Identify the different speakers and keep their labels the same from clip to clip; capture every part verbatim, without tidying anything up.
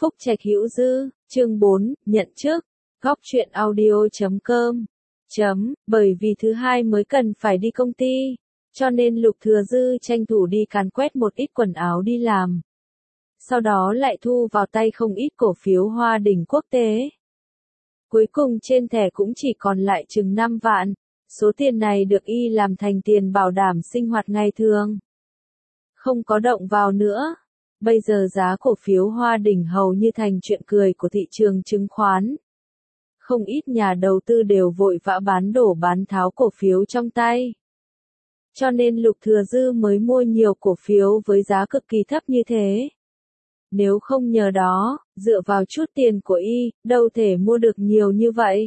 Speaker 1: Phúc Trạch Hữu Dư, chương bốn, nhận chức, góc truyện audio chấm com, chấm, bởi vì thứ hai mới cần phải đi công ty, cho nên Lục Thừa Dư tranh thủ đi càn quét một ít quần áo đi làm. Sau đó lại thu vào tay không ít cổ phiếu Hoa Đỉnh quốc tế. Cuối cùng trên thẻ cũng chỉ còn lại chừng năm vạn, số tiền này được y làm thành tiền bảo đảm sinh hoạt ngày thường. Không có động vào nữa. Bây giờ giá cổ phiếu Hoa Đỉnh hầu như thành chuyện cười của thị trường chứng khoán. Không ít nhà đầu tư đều vội vã bán đổ bán tháo cổ phiếu trong tay. Cho nên Lục Thừa Dư mới mua nhiều cổ phiếu với giá cực kỳ thấp như thế. Nếu không nhờ đó, dựa vào chút tiền của y, đâu thể mua được nhiều như vậy.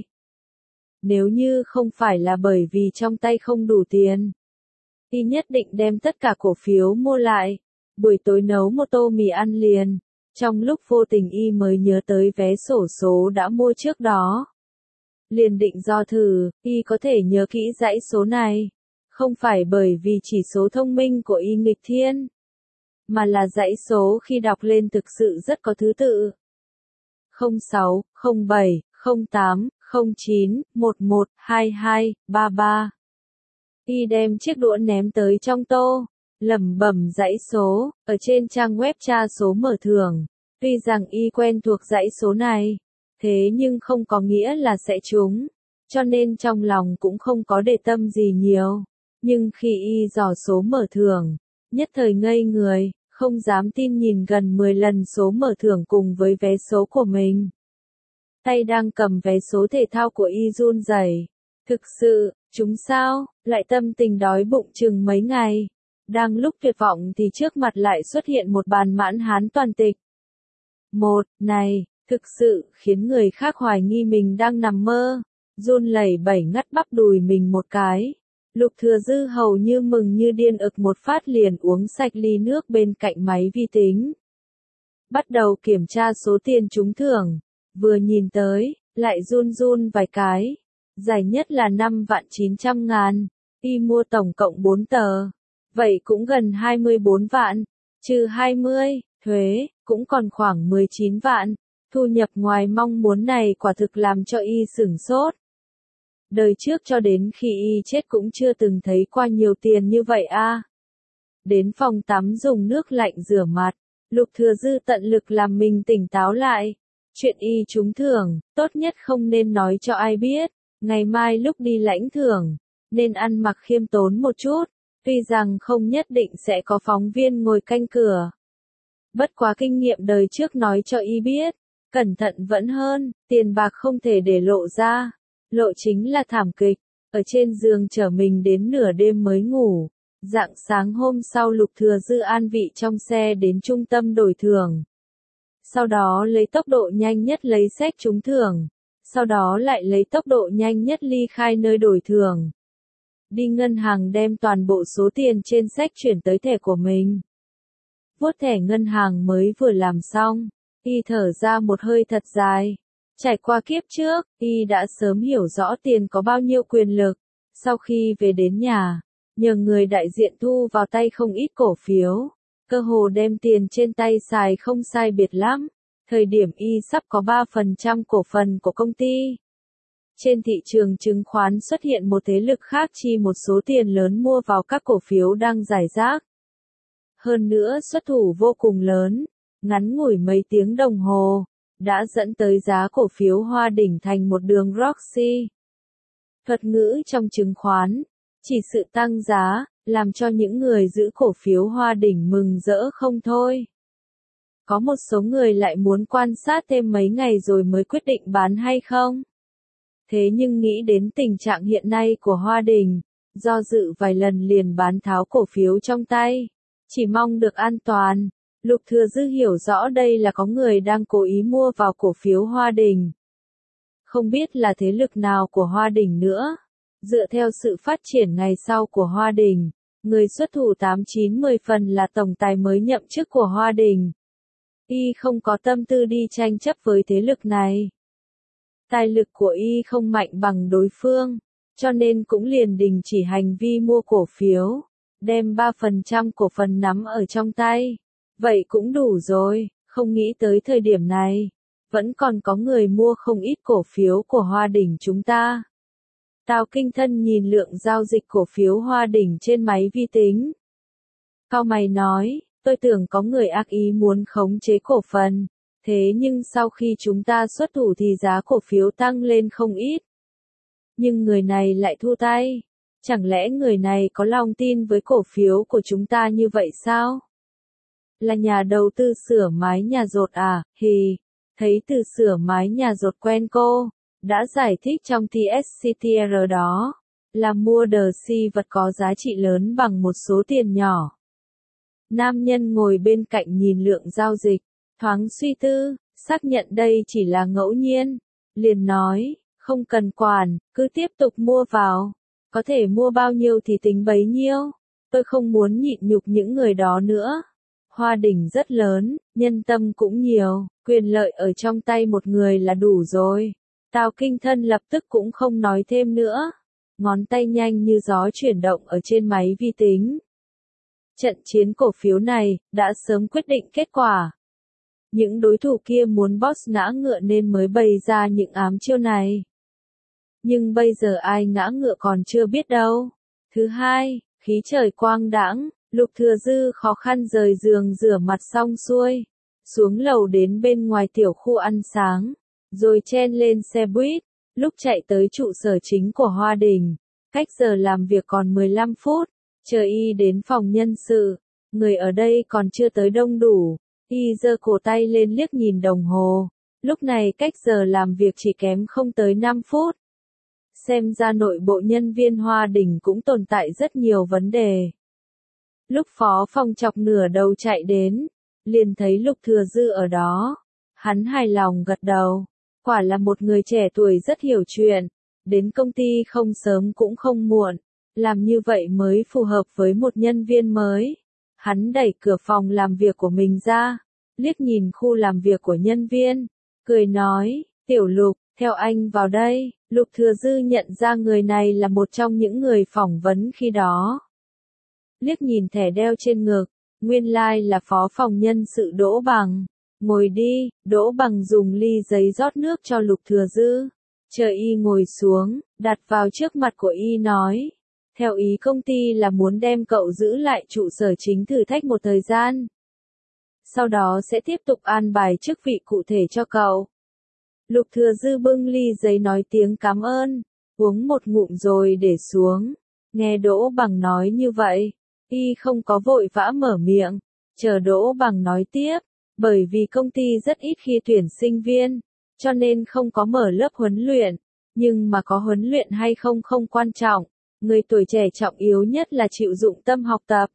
Speaker 1: Nếu như không phải là bởi vì trong tay không đủ tiền, y nhất định đem tất cả cổ phiếu mua lại. Buổi tối nấu một tô mì ăn liền, trong lúc vô tình y mới nhớ tới vé xổ số đã mua trước đó. Liền định do thử, y có thể nhớ kỹ dãy số này. Không phải bởi vì chỉ số thông minh của y nghịch thiên, mà là dãy số khi đọc lên thực sự rất có thứ tự. không sáu, không bảy, không tám, không chín, một một, hai hai, ba ba. Y đem chiếc đũa ném tới trong tô, lẩm bẩm dãy số, ở trên trang web tra số mở thưởng. Tuy rằng y quen thuộc dãy số này, thế nhưng không có nghĩa là sẽ trúng, cho nên trong lòng cũng không có để tâm gì nhiều. Nhưng khi y dò số mở thưởng, nhất thời ngây người, không dám tin nhìn gần mười lần số mở thưởng cùng với vé số của mình. Tay đang cầm vé số thể thao của y run rẩy. Thực sự, chúng sao, lại tâm tình đói bụng chừng mấy ngày. Đang lúc tuyệt vọng thì trước mặt lại xuất hiện một bàn mãn hán toàn tịch. Một, này, thực sự, khiến người khác hoài nghi mình đang nằm mơ. Run lẩy bẩy ngắt bắp đùi mình một cái. Lục Thừa Dư hầu như mừng như điên ực một phát liền uống sạch ly nước bên cạnh máy vi tính. Bắt đầu kiểm tra số tiền trúng thưởng. Vừa nhìn tới, lại run run vài cái. Giải nhất là năm vạn chín trăm ngàn. Y mua tổng cộng bốn tờ. Vậy cũng gần hai mươi bốn vạn. Trừ hai mươi, thuế, cũng còn khoảng mười chín vạn. Thu nhập ngoài mong muốn này quả thực làm cho y sửng sốt. Đời trước cho đến khi y chết cũng chưa từng thấy qua nhiều tiền như vậy a. À. Đến phòng tắm dùng nước lạnh rửa mặt, Lục Thừa Dư tận lực làm mình tỉnh táo lại. Chuyện y trúng thưởng, tốt nhất không nên nói cho ai biết. Ngày mai lúc đi lãnh thưởng, nên ăn mặc khiêm tốn một chút. Tuy rằng không nhất định sẽ có phóng viên ngồi canh cửa. Bất quá kinh nghiệm đời trước nói cho y biết, cẩn thận vẫn hơn, tiền bạc không thể để lộ ra. Lộ chính là thảm kịch, ở trên giường chở mình đến nửa đêm mới ngủ. Rạng sáng hôm sau Lục Thừa Dư an vị trong xe đến trung tâm đổi thưởng. Sau đó lấy tốc độ nhanh nhất lấy séc trúng thưởng. Sau đó lại lấy tốc độ nhanh nhất ly khai nơi đổi thưởng. Đi ngân hàng đem toàn bộ số tiền trên séc chuyển tới thẻ của mình. Vuốt thẻ ngân hàng mới vừa làm xong, y thở ra một hơi thật dài. Trải qua kiếp trước, y đã sớm hiểu rõ tiền có bao nhiêu quyền lực. Sau khi về đến nhà, nhờ người đại diện thu vào tay không ít cổ phiếu. Cơ hồ đem tiền trên tay xài không sai biệt lắm. Thời điểm y sắp có ba phần trăm cổ phần của công ty. Trên thị trường chứng khoán xuất hiện một thế lực khác chi một số tiền lớn mua vào các cổ phiếu đang rải rác. Hơn nữa xuất thủ vô cùng lớn, ngắn ngủi mấy tiếng đồng hồ, đã dẫn tới giá cổ phiếu Hoa Đỉnh thành một đường Roxy. Thuật ngữ trong chứng khoán, chỉ sự tăng giá, làm cho những người giữ cổ phiếu Hoa Đỉnh mừng rỡ không thôi. Có một số người lại muốn quan sát thêm mấy ngày rồi mới quyết định bán hay không. Thế nhưng nghĩ đến tình trạng hiện nay của Hoa Đỉnh, do dự vài lần liền bán tháo cổ phiếu trong tay, chỉ mong được an toàn. Lục Thừa Dư hiểu rõ đây là có người đang cố ý mua vào cổ phiếu Hoa Đỉnh. Không biết là thế lực nào của Hoa Đỉnh nữa. Dựa theo sự phát triển ngày sau của Hoa Đỉnh, người xuất thủ tám chín mười phần là tổng tài mới nhậm chức của Hoa Đỉnh. Y không có tâm tư đi tranh chấp với thế lực này. Tài lực của y không mạnh bằng đối phương, cho nên cũng liền đình chỉ hành vi mua cổ phiếu, đem ba phần trăm cổ phần nắm ở trong tay. Vậy cũng đủ rồi, Không nghĩ tới thời điểm này, vẫn còn có người mua không ít cổ phiếu của Hoa Đỉnh chúng ta. Tào Kinh Thân nhìn lượng giao dịch cổ phiếu Hoa Đỉnh trên máy vi tính. Cau mày nói, tôi tưởng có người ác ý muốn khống chế cổ phần, thế nhưng sau khi chúng ta xuất thủ thì giá cổ phiếu tăng lên không ít. Nhưng người này lại thu tay. Chẳng lẽ người này có lòng tin với cổ phiếu của chúng ta như vậy sao? Là nhà đầu tư sửa mái nhà dột à, hì, thấy từ sửa mái nhà dột quen cô, đã giải thích trong tê ét xê tê rờ đó, là mua đờ si vật có giá trị lớn bằng một số tiền nhỏ. Nam nhân ngồi bên cạnh nhìn lượng giao dịch, thoáng suy tư, xác nhận đây chỉ là ngẫu nhiên, liền nói, không cần quản, cứ tiếp tục mua vào, có thể mua bao nhiêu thì tính bấy nhiêu, tôi không muốn nhịn nhục những người đó nữa. Hoa Đỉnh rất lớn, nhân tâm cũng nhiều, quyền lợi ở trong tay một người là đủ rồi. Tào Kinh Thân lập tức cũng không nói thêm nữa, ngón tay nhanh như gió chuyển động ở trên máy vi tính. Trận chiến cổ phiếu này đã sớm quyết định kết quả. Những đối thủ kia muốn boss ngã ngựa nên mới bày ra những ám chiêu này. Nhưng bây giờ ai ngã ngựa còn chưa biết đâu. Thứ hai, khí trời quang đãng, Lục Thừa Dư khó khăn rời giường rửa mặt xong xuôi, xuống lầu đến bên ngoài tiểu khu ăn sáng, rồi chen lên xe buýt, lúc chạy tới trụ sở chính của Hoa Đỉnh, cách giờ làm việc còn mười lăm phút, chờ y đến phòng nhân sự, người ở đây còn chưa tới đông đủ, y giơ cổ tay lên liếc nhìn đồng hồ, lúc này cách giờ làm việc chỉ kém không tới năm phút. Xem ra nội bộ nhân viên Hoa Đỉnh cũng tồn tại rất nhiều vấn đề. Lúc phó phòng chọc nửa đầu chạy đến, liền thấy Lục Thừa Dư ở đó. Hắn hài lòng gật đầu. Quả là một người trẻ tuổi rất hiểu chuyện. Đến công ty không sớm cũng không muộn. Làm như vậy mới phù hợp với một nhân viên mới. Hắn đẩy cửa phòng làm việc của mình ra. Liếc nhìn khu làm việc của nhân viên. Cười nói, Tiểu Lục, theo anh vào đây. Lục Thừa Dư nhận ra người này là một trong những người phỏng vấn khi đó. Liếc nhìn thẻ đeo trên ngực, nguyên lai like là phó phòng nhân sự Đỗ Bằng. Ngồi đi, Đỗ Bằng dùng ly giấy rót nước cho Lục Thừa Dư. Chờ y ngồi xuống, đặt vào trước mặt của y nói. Theo ý công ty là muốn đem cậu giữ lại trụ sở chính thử thách một thời gian. Sau đó sẽ tiếp tục an bài chức vị cụ thể cho cậu. Lục Thừa Dư bưng ly giấy nói tiếng cảm ơn, uống một ngụm rồi để xuống. Nghe Đỗ Bằng nói như vậy, y không có vội vã mở miệng, chờ Đỗ Bằng nói tiếp, bởi vì công ty rất ít khi tuyển sinh viên, cho nên không có mở lớp huấn luyện, nhưng mà có huấn luyện hay không không quan trọng, người tuổi trẻ trọng yếu nhất là chịu dụng tâm học tập.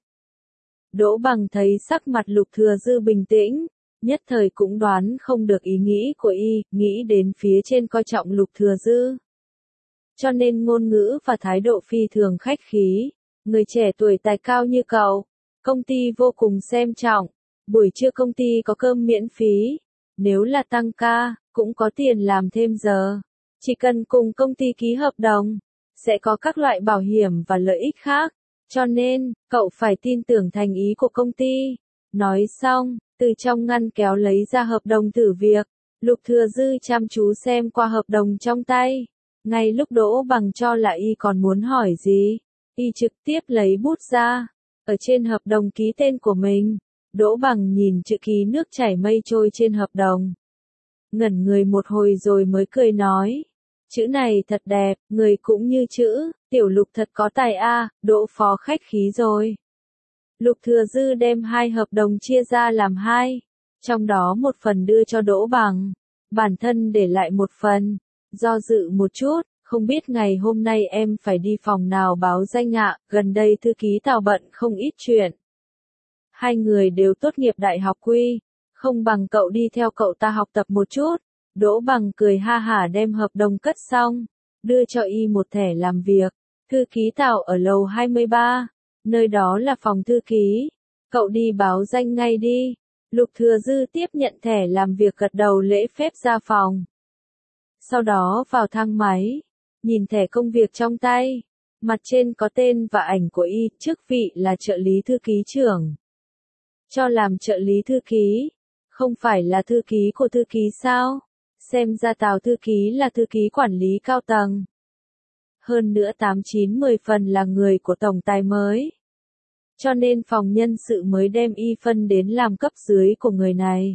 Speaker 1: Đỗ Bằng thấy sắc mặt Lục Thừa Dư bình tĩnh, nhất thời cũng đoán không được ý nghĩ của y, nghĩ đến phía trên coi trọng Lục Thừa Dư. Cho nên ngôn ngữ và thái độ phi thường khách khí, người trẻ tuổi tài cao như cậu, công ty vô cùng xem trọng, buổi trưa công ty có cơm miễn phí, nếu là tăng ca, cũng có tiền làm thêm giờ, chỉ cần cùng công ty ký hợp đồng, sẽ có các loại bảo hiểm và lợi ích khác, cho nên, cậu phải tin tưởng thành ý của công ty. Nói xong, từ trong ngăn kéo lấy ra hợp đồng thử việc, Lục Thừa Dư chăm chú xem qua hợp đồng trong tay. Ngay lúc Đỗ Bằng cho là y còn muốn hỏi gì, y trực tiếp lấy bút ra, ở trên hợp đồng ký tên của mình. Đỗ Bằng nhìn chữ ký nước chảy mây trôi trên hợp đồng, ngẩn người một hồi rồi mới cười nói, chữ này thật đẹp, người cũng như chữ, Tiểu Lục thật có tài a, Đỗ phó khách khí rồi. Lục Thừa Dư đem hai hợp đồng chia ra làm hai, trong đó một phần đưa cho Đỗ Bằng, bản thân để lại một phần, do dự một chút, không biết ngày hôm nay em phải đi phòng nào báo danh ạ, gần đây thư ký Tào bận không ít chuyện. Hai người đều tốt nghiệp đại học quy, không bằng cậu đi theo cậu ta học tập một chút. Đỗ Bằng cười ha hả đem hợp đồng cất xong, đưa cho y một thẻ làm việc. Thư ký Tào ở lầu hai mươi ba, nơi đó là phòng thư ký. Cậu đi báo danh ngay đi. Lục Thừa Dư tiếp nhận thẻ làm việc gật đầu lễ phép ra phòng. Sau đó vào thang máy, nhìn thẻ công việc trong tay, mặt trên có tên và ảnh của y, chức vị là trợ lý thư ký trưởng. Cho làm trợ lý thư ký, Không phải là thư ký của thư ký sao? Xem ra Tào thư ký là thư ký quản lý cao tầng. Hơn nữa tám chín mười phần là người của tổng tài mới. Cho nên phòng nhân sự mới đem y phân đến làm cấp dưới của người này.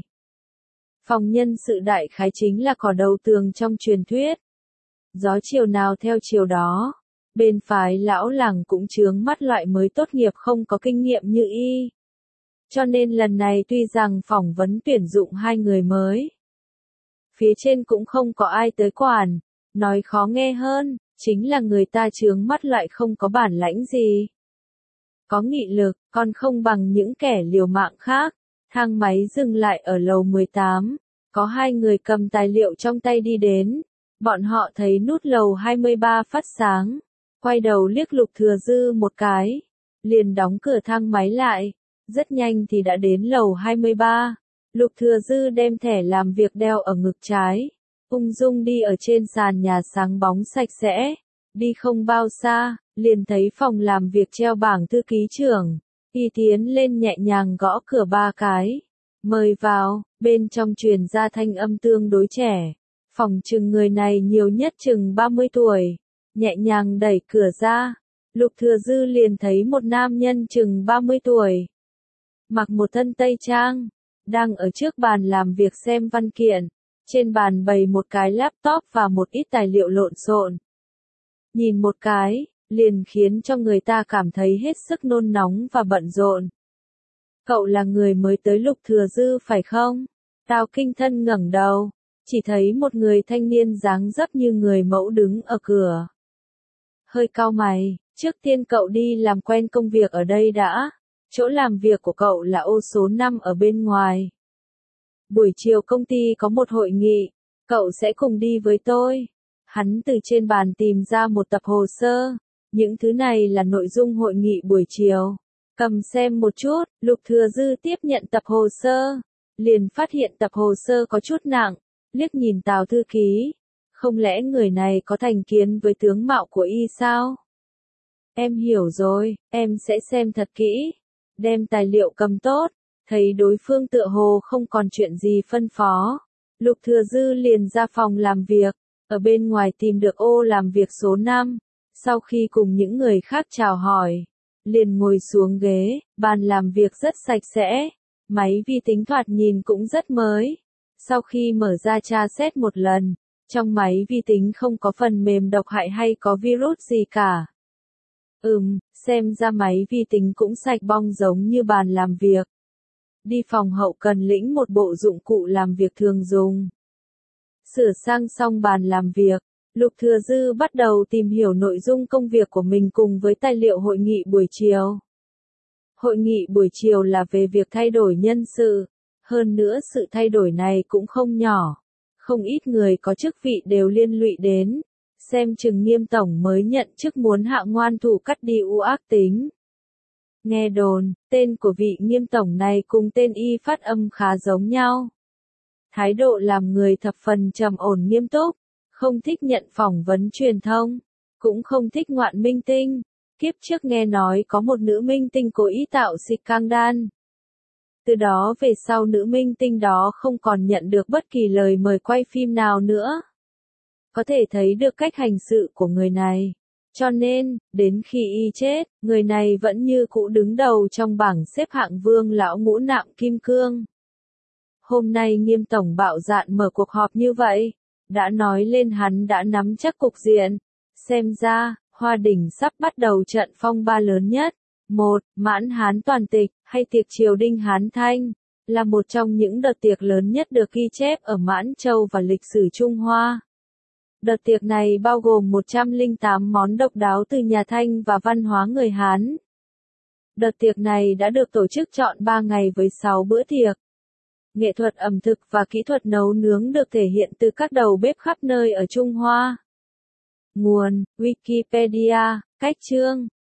Speaker 1: Phòng nhân sự đại khái chính là cỏ đầu tường trong truyền thuyết. Gió chiều nào theo chiều đó. Bên phái lão làng cũng chướng mắt loại mới tốt nghiệp không có kinh nghiệm như y. Cho nên lần này tuy rằng phỏng vấn tuyển dụng hai người mới. Phía trên cũng không có ai tới quản. Nói khó nghe hơn, chính là người ta chướng mắt lại không có bản lãnh gì. Có nghị lực, còn không bằng những kẻ liều mạng khác. Thang máy dừng lại ở lầu mười tám. Có hai người cầm tài liệu trong tay đi đến. Bọn họ thấy nút lầu hai mươi ba phát sáng. Quay đầu liếc Lục Thừa Dư một cái. Liền đóng cửa thang máy lại. Rất nhanh thì đã đến lầu hai mươi ba. Lục Thừa Dư đem thẻ làm việc đeo ở ngực trái. Ung dung đi ở trên sàn nhà sáng bóng sạch sẽ. Đi không bao xa, liền thấy phòng làm việc treo bảng thư ký trưởng. Y tiến lên nhẹ nhàng gõ cửa ba cái. Mời vào, bên trong truyền ra thanh âm tương đối trẻ. Phòng chừng người này nhiều nhất chừng ba mươi tuổi. Nhẹ nhàng đẩy cửa ra. Lục Thừa Dư liền thấy một nam nhân chừng ba mươi tuổi. Mặc một thân tây trang. Đang ở trước bàn làm việc xem văn kiện. Trên bàn bày một cái laptop và một ít tài liệu lộn xộn. Nhìn một cái, liền khiến cho người ta cảm thấy hết sức nôn nóng và bận rộn. Cậu là người mới tới Lục Thừa Dư phải không? Tào Kinh Thân ngẩng đầu, chỉ thấy một người thanh niên dáng dấp như người mẫu đứng ở cửa. Hơi cau mày, trước tiên cậu đi làm quen công việc ở đây đã. Chỗ làm việc của cậu là ô số năm ở bên ngoài. Buổi chiều công ty có một hội nghị, cậu sẽ cùng đi với tôi. Hắn từ trên bàn tìm ra một tập hồ sơ. Những thứ này là nội dung hội nghị buổi chiều. Cầm xem một chút, Lục Thừa Dư tiếp nhận tập hồ sơ. Liền phát hiện tập hồ sơ có chút nặng, liếc nhìn Tào thư ký. Không lẽ người này có thành kiến với tướng mạo của y sao? Em hiểu rồi, em sẽ xem thật kỹ. Đem tài liệu cầm tốt, thấy đối phương tựa hồ không còn chuyện gì phân phó. Lục Thừa Dư liền ra phòng làm việc, ở bên ngoài tìm được ô làm việc số năm. Sau khi cùng những người khác chào hỏi, liền ngồi xuống ghế, bàn làm việc rất sạch sẽ. Máy vi tính thoạt nhìn cũng rất mới. Sau khi mở ra tra xét một lần, trong máy vi tính không có phần mềm độc hại hay có virus gì cả. Ừm, xem ra máy vi tính cũng sạch bong giống như bàn làm việc. Đi phòng hậu cần lĩnh một bộ dụng cụ làm việc thường dùng. Sửa sang xong bàn làm việc, Lục Thừa Dư bắt đầu tìm hiểu nội dung công việc của mình cùng với tài liệu hội nghị buổi chiều. Hội nghị buổi chiều là về việc thay đổi nhân sự. Hơn nữa sự thay đổi này cũng không nhỏ. Không ít người có chức vị đều liên lụy đến. Xem chừng Nghiêm tổng mới nhận chức muốn hạ ngoan thủ cắt đi u ác tính. Nghe đồn, tên của vị Nghiêm tổng này cùng tên y phát âm khá giống nhau. Thái độ làm người thập phần trầm ổn nghiêm túc, không thích nhận phỏng vấn truyền thông, cũng không thích ngoạn minh tinh. Kiếp trước nghe nói có một nữ minh tinh cố ý tạo scandal. Từ đó về sau nữ minh tinh đó không còn nhận được bất kỳ lời mời quay phim nào nữa. Có thể thấy được cách hành sự của người này. Cho nên, đến khi y chết, người này vẫn như cũ đứng đầu trong bảng xếp hạng vương lão ngũ nạm kim cương. Hôm nay Nghiêm tổng bạo dạn mở cuộc họp như vậy, đã nói lên hắn đã nắm chắc cục diện. Xem ra, Hoa Đỉnh sắp bắt đầu trận phong ba lớn nhất. Một, Mãn Hán toàn tịch, hay tiệc triều Đinh Hán Thanh, là một trong những đợt tiệc lớn nhất được ghi chép ở Mãn Châu và lịch sử Trung Hoa. Đợt tiệc này bao gồm một trăm lẻ tám món độc đáo từ nhà Thanh và văn hóa người Hán. Đợt tiệc này đã được tổ chức trọn ba ngày với sáu bữa tiệc. Nghệ thuật ẩm thực và kỹ thuật nấu nướng được thể hiện từ các đầu bếp khắp nơi ở Trung Hoa. Nguồn: Wikipedia, cách chương